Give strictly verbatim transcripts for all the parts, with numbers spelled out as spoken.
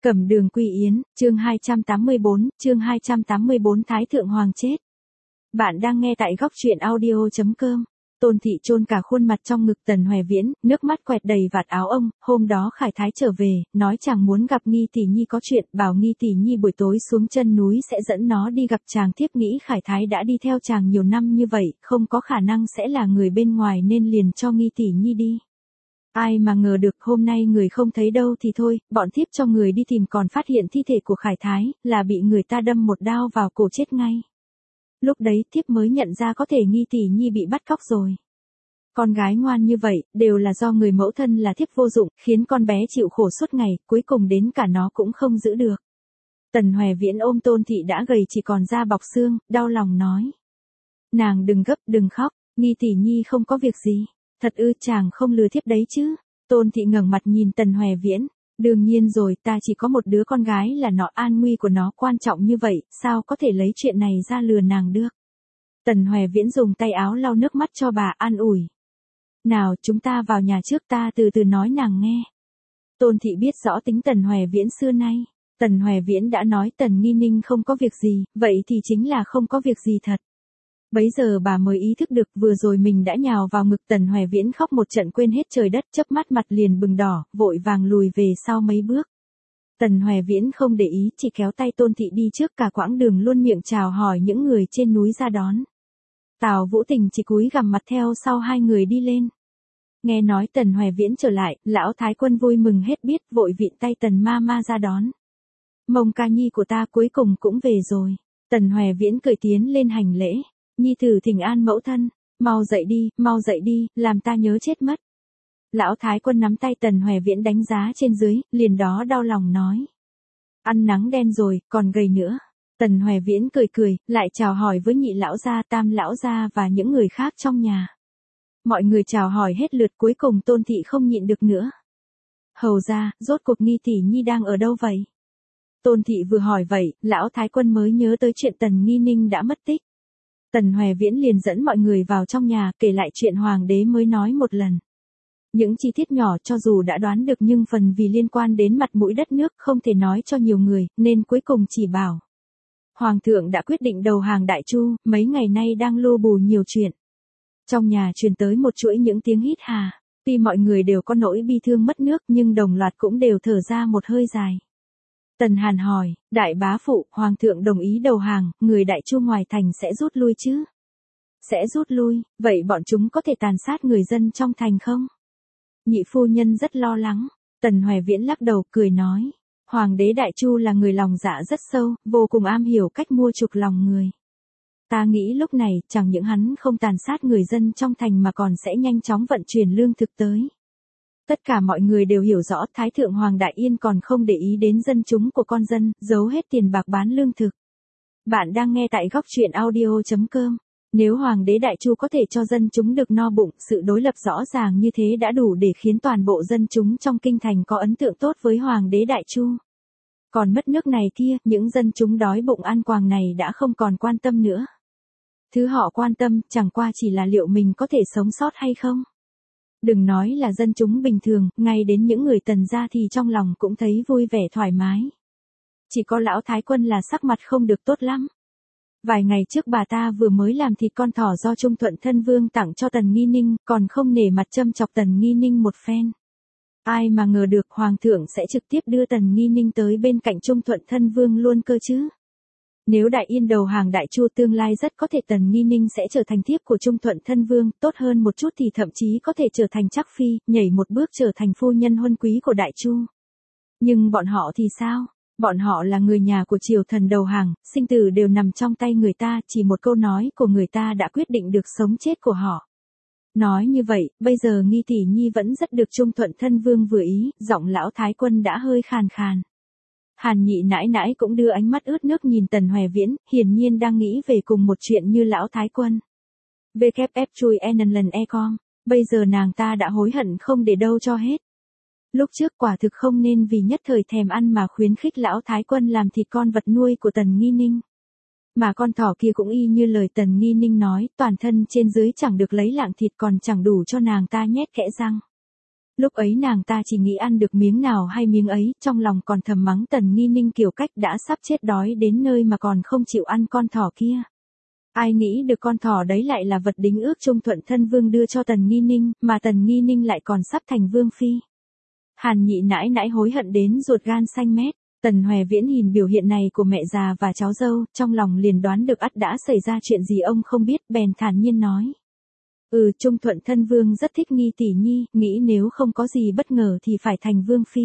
Cẩm Đường Quy Yến, chương hai trăm tám mươi bốn, chương hai trăm tám mươi bốn Thái Thượng Hoàng chết. Bạn đang nghe tại góc truyện audio chấm com. Tôn Thị chôn cả khuôn mặt trong ngực Tần Hoè Viễn, nước mắt quẹt đầy vạt áo ông. Hôm đó Khải Thái trở về, nói chàng muốn gặp Nghi Tỷ Nhi có chuyện, bảo Nghi Tỷ Nhi buổi tối xuống chân núi sẽ dẫn nó đi gặp chàng. Thiếp nghĩ Khải Thái đã đi theo chàng nhiều năm như vậy, không có khả năng sẽ là người bên ngoài nên liền cho Nghi Tỷ Nhi đi. Ai mà ngờ được hôm nay người không thấy đâu thì thôi, bọn thiếp cho người đi tìm còn phát hiện thi thể của Khải Thái, là bị người ta đâm một đao vào cổ chết ngay. Lúc đấy thiếp mới nhận ra có thể Nghi Tỷ Nhi bị bắt cóc rồi. Con gái ngoan như vậy, đều là do người mẫu thân là thiếp vô dụng, khiến con bé chịu khổ suốt ngày, cuối cùng đến cả nó cũng không giữ được. Tần Hoè Viễn ôm Tôn Thị đã gầy chỉ còn da bọc xương, đau lòng nói. Nàng đừng gấp, đừng khóc, Nghi Tỷ Nhi không có việc gì. Thật ư, chàng không lừa thiếp đấy chứ? Tôn Thị ngẩng mặt nhìn Tần Hoè Viễn. Đương nhiên rồi, ta chỉ có một đứa con gái là nó, an nguy của nó quan trọng như vậy, sao có thể lấy chuyện này ra lừa nàng được? Tần Hoè Viễn dùng tay áo lau nước mắt cho bà, an ủi. Nào, chúng ta vào nhà trước, ta từ từ nói nàng nghe. Tôn Thị biết rõ tính Tần Hoè Viễn xưa nay. Tần Hoè Viễn đã nói Tần Nghi Ninh không có việc gì, vậy thì chính là không có việc gì thật. Bấy giờ bà mới ý thức được vừa rồi mình đã nhào vào ngực Tần Hoè Viễn khóc một trận quên hết trời đất, chớp mắt mặt liền bừng đỏ, vội vàng lùi về sau mấy bước. Tần Hoè Viễn không để ý, chỉ kéo tay Tôn Thị đi trước cả quãng đường, luôn miệng chào hỏi những người trên núi ra đón. Tào Vũ Tình chỉ cúi gằm mặt theo sau hai người đi lên. Nghe nói Tần Hoè Viễn trở lại, lão Thái Quân vui mừng hết biết, vội vịn tay Tần ma ma ra đón. Mông ca nhi của ta cuối cùng cũng về rồi. Tần Hoè Viễn cười tiến lên hành lễ. Nhi tử thỉnh an mẫu thân, mau dậy đi, mau dậy đi, làm ta nhớ chết mất. Lão Thái Quân nắm tay Tần Hoè Viễn đánh giá trên dưới, liền đó đau lòng nói. Ăn nắng đen rồi, còn gầy nữa. Tần Hoè Viễn cười cười, lại chào hỏi với nhị lão gia, tam lão gia và những người khác trong nhà. Mọi người chào hỏi hết lượt, cuối cùng Tôn Thị không nhịn được nữa. Hầu ra, rốt cuộc Nghi Tỷ Nhi đang ở đâu vậy? Tôn Thị vừa hỏi vậy, lão Thái Quân mới nhớ tới chuyện Tần Nghi Ninh đã mất tích. Tần Hoè Viễn liền dẫn mọi người vào trong nhà, kể lại chuyện hoàng đế mới nói một lần. Những chi tiết nhỏ cho dù đã đoán được nhưng phần vì liên quan đến mặt mũi đất nước không thể nói cho nhiều người, nên cuối cùng chỉ bảo. Hoàng thượng đã quyết định đầu hàng Đại Chu, mấy ngày nay đang lu bù nhiều chuyện. Trong nhà truyền tới một chuỗi những tiếng hít hà, tuy mọi người đều có nỗi bi thương mất nước nhưng đồng loạt cũng đều thở ra một hơi dài. Tần Hàn hỏi, đại bá phụ, hoàng thượng đồng ý đầu hàng, người Đại Chu ngoài thành sẽ rút lui chứ? Sẽ rút lui, vậy bọn chúng có thể tàn sát người dân trong thành không? Nhị phu nhân rất lo lắng. Tần Hoè Viễn lắc đầu cười nói, hoàng đế Đại Chu là người lòng dạ rất sâu, vô cùng am hiểu cách mua chuộc lòng người. Ta nghĩ lúc này chẳng những hắn không tàn sát người dân trong thành mà còn sẽ nhanh chóng vận chuyển lương thực tới. Tất cả mọi người đều hiểu rõ Thái Thượng Hoàng Đại Yên còn không để ý đến dân chúng của con dân, giấu hết tiền bạc bán lương thực. Bạn đang nghe tại góc truyện audio chấm com. Nếu Hoàng đế Đại Chu có thể cho dân chúng được no bụng, sự đối lập rõ ràng như thế đã đủ để khiến toàn bộ dân chúng trong kinh thành có ấn tượng tốt với Hoàng đế Đại Chu. Còn mất nước này kia, những dân chúng đói bụng ăn quàng này đã không còn quan tâm nữa. Thứ họ quan tâm chẳng qua chỉ là liệu mình có thể sống sót hay không. Đừng nói là dân chúng bình thường, ngay đến những người Tần gia thì trong lòng cũng thấy vui vẻ thoải mái. Chỉ có lão Thái Quân là sắc mặt không được tốt lắm. Vài ngày trước bà ta vừa mới làm thịt con thỏ do Trung Thuận Thân Vương tặng cho Tần Nghi Ninh, còn không nể mặt châm chọc Tần Nghi Ninh một phen. Ai mà ngờ được Hoàng thượng sẽ trực tiếp đưa Tần Nghi Ninh tới bên cạnh Trung Thuận Thân Vương luôn cơ chứ. Nếu Đại Yên đầu hàng Đại Chu tương lai rất có thể Tần Nghi Ninh sẽ trở thành thiếp của Trung Thuận Thân Vương, tốt hơn một chút thì thậm chí có thể trở thành chắc phi, nhảy một bước trở thành phu nhân huân quý của Đại Chu. Nhưng bọn họ thì sao? Bọn họ là người nhà của triều thần đầu hàng, sinh tử đều nằm trong tay người ta, chỉ một câu nói của người ta đã quyết định được sống chết của họ. Nói như vậy, bây giờ Nghi Tỷ Nhi vẫn rất được Trung Thuận Thân Vương vừa ý, giọng lão Thái Quân đã hơi khàn khàn. Hàn nhị nãi nãi cũng đưa ánh mắt ướt nước nhìn Tần Hoè Viễn, hiển nhiên đang nghĩ về cùng một chuyện như lão Thái Quân. vê kép ép chui en lần e com, bây giờ nàng ta đã hối hận không để đâu cho hết. Lúc trước quả thực không nên vì nhất thời thèm ăn mà khuyến khích lão Thái Quân làm thịt con vật nuôi của Tần Nghi Ninh. Mà con thỏ kia cũng y như lời Tần Nghi Ninh nói, toàn thân trên dưới chẳng được lấy lạng thịt còn chẳng đủ cho nàng ta nhét kẽ răng. Lúc ấy nàng ta chỉ nghĩ ăn được miếng nào hay miếng ấy, trong lòng còn thầm mắng Tần Nghi Ninh kiểu cách đã sắp chết đói đến nơi mà còn không chịu ăn con thỏ kia. Ai nghĩ được con thỏ đấy lại là vật đính ước Trung Thuận Thân Vương đưa cho Tần Nghi Ninh, mà Tần Nghi Ninh lại còn sắp thành vương phi. Hàn Nhị nãi nãi hối hận đến ruột gan xanh mét. Tần Hoè Viễn nhìn biểu hiện này của mẹ già và cháu dâu, trong lòng liền đoán được ắt đã xảy ra chuyện gì ông không biết, bèn thản nhiên nói. Ừ, Trung Thuận Thân Vương rất thích Nghi tỷ nhi, nghĩ nếu không có gì bất ngờ thì phải thành vương phi.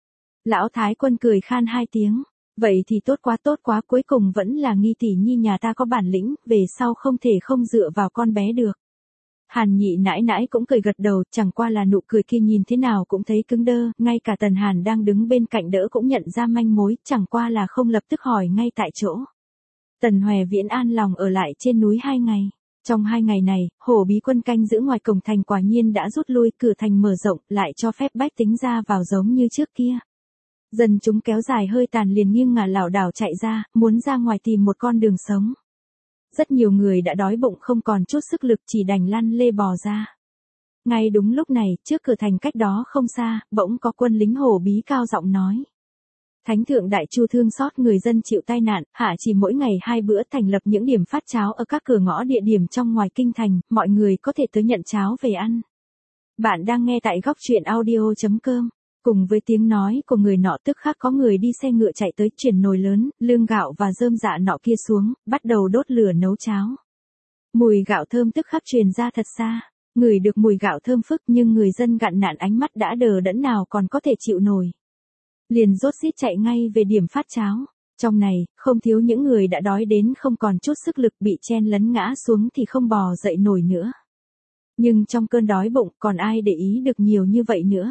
Lão Thái Quân cười khan hai tiếng. Vậy thì tốt quá tốt quá, cuối cùng vẫn là Nghi tỷ nhi nhà ta có bản lĩnh, về sau không thể không dựa vào con bé được. Hàn Nhị nãi nãi cũng cười gật đầu, chẳng qua là nụ cười kia nhìn thế nào cũng thấy cứng đơ, ngay cả Tần Hàn đang đứng bên cạnh đỡ cũng nhận ra manh mối, chẳng qua là không lập tức hỏi ngay tại chỗ. Tần Hoè Viễn an lòng ở lại trên núi hai ngày. Trong hai ngày này, hổ bí quân canh giữ ngoài cổng thành quả nhiên đã rút lui, cửa thành mở rộng, lại cho phép bách tính ra vào giống như trước kia. Dân chúng kéo dài hơi tàn liền nghiêng ngả lảo đảo chạy ra, muốn ra ngoài tìm một con đường sống. Rất nhiều người đã đói bụng không còn chút sức lực chỉ đành lăn lê bò ra. Ngay đúng lúc này, trước cửa thành cách đó không xa, bỗng có quân lính hổ bí cao giọng nói. Thánh thượng đại chu thương xót người dân chịu tai nạn, hạ chỉ mỗi ngày hai bữa thành lập những điểm phát cháo ở các cửa ngõ địa điểm trong ngoài kinh thành, mọi người có thể tới nhận cháo về ăn. Bạn đang nghe tại góc truyện audio chấm com. Cùng với tiếng nói của người nọ tức khắc có người đi xe ngựa chạy tới chuyển nồi lớn, lương gạo và rơm dạ nọ kia xuống, bắt đầu đốt lửa nấu cháo. Mùi gạo thơm tức khắc truyền ra thật xa, ngửi được mùi gạo thơm phức nhưng người dân gặn nạn ánh mắt đã đờ đẫn nào còn có thể chịu nổi. Liền rốt rít chạy ngay về điểm phát cháo. Trong này, không thiếu những người đã đói đến không còn chút sức lực bị chen lấn ngã xuống thì không bò dậy nổi nữa. Nhưng trong cơn đói bụng còn ai để ý được nhiều như vậy nữa.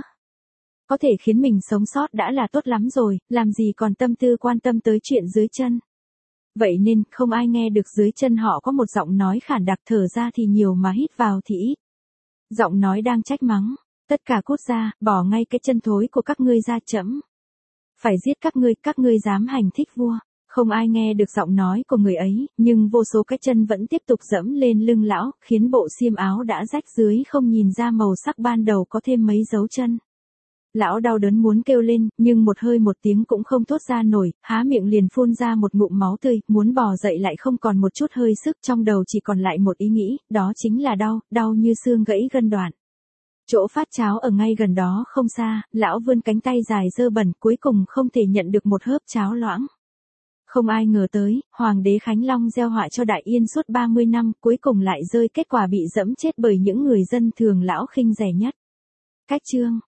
Có thể khiến mình sống sót đã là tốt lắm rồi, làm gì còn tâm tư quan tâm tới chuyện dưới chân. Vậy nên, không ai nghe được dưới chân họ có một giọng nói khản đặc, thở ra thì nhiều mà hít vào thì ít. Giọng nói đang trách mắng, tất cả cút ra, bỏ ngay cái chân thối của các ngươi ra chẫm. Phải giết các ngươi, các ngươi dám hành thích vua. Không ai nghe được giọng nói của người ấy, nhưng vô số cái chân vẫn tiếp tục dẫm lên lưng lão, khiến bộ xiêm áo đã rách dưới không nhìn ra màu sắc ban đầu có thêm mấy dấu chân. Lão đau đớn muốn kêu lên, nhưng một hơi một tiếng cũng không thốt ra nổi, há miệng liền phun ra một ngụm máu tươi, muốn bò dậy lại không còn một chút hơi sức, trong đầu chỉ còn lại một ý nghĩ, đó chính là đau, đau như xương gãy gân đoạn. Chỗ phát cháo ở ngay gần đó không xa, lão vươn cánh tay dài dơ bẩn, cuối cùng không thể nhận được một hớp cháo loãng. Không ai ngờ tới, Hoàng đế Khánh Long gieo họa cho Đại Yên suốt ba mươi năm, cuối cùng lại rơi kết quả bị dẫm chết bởi những người dân thường lão khinh rẻ nhất. Cách chương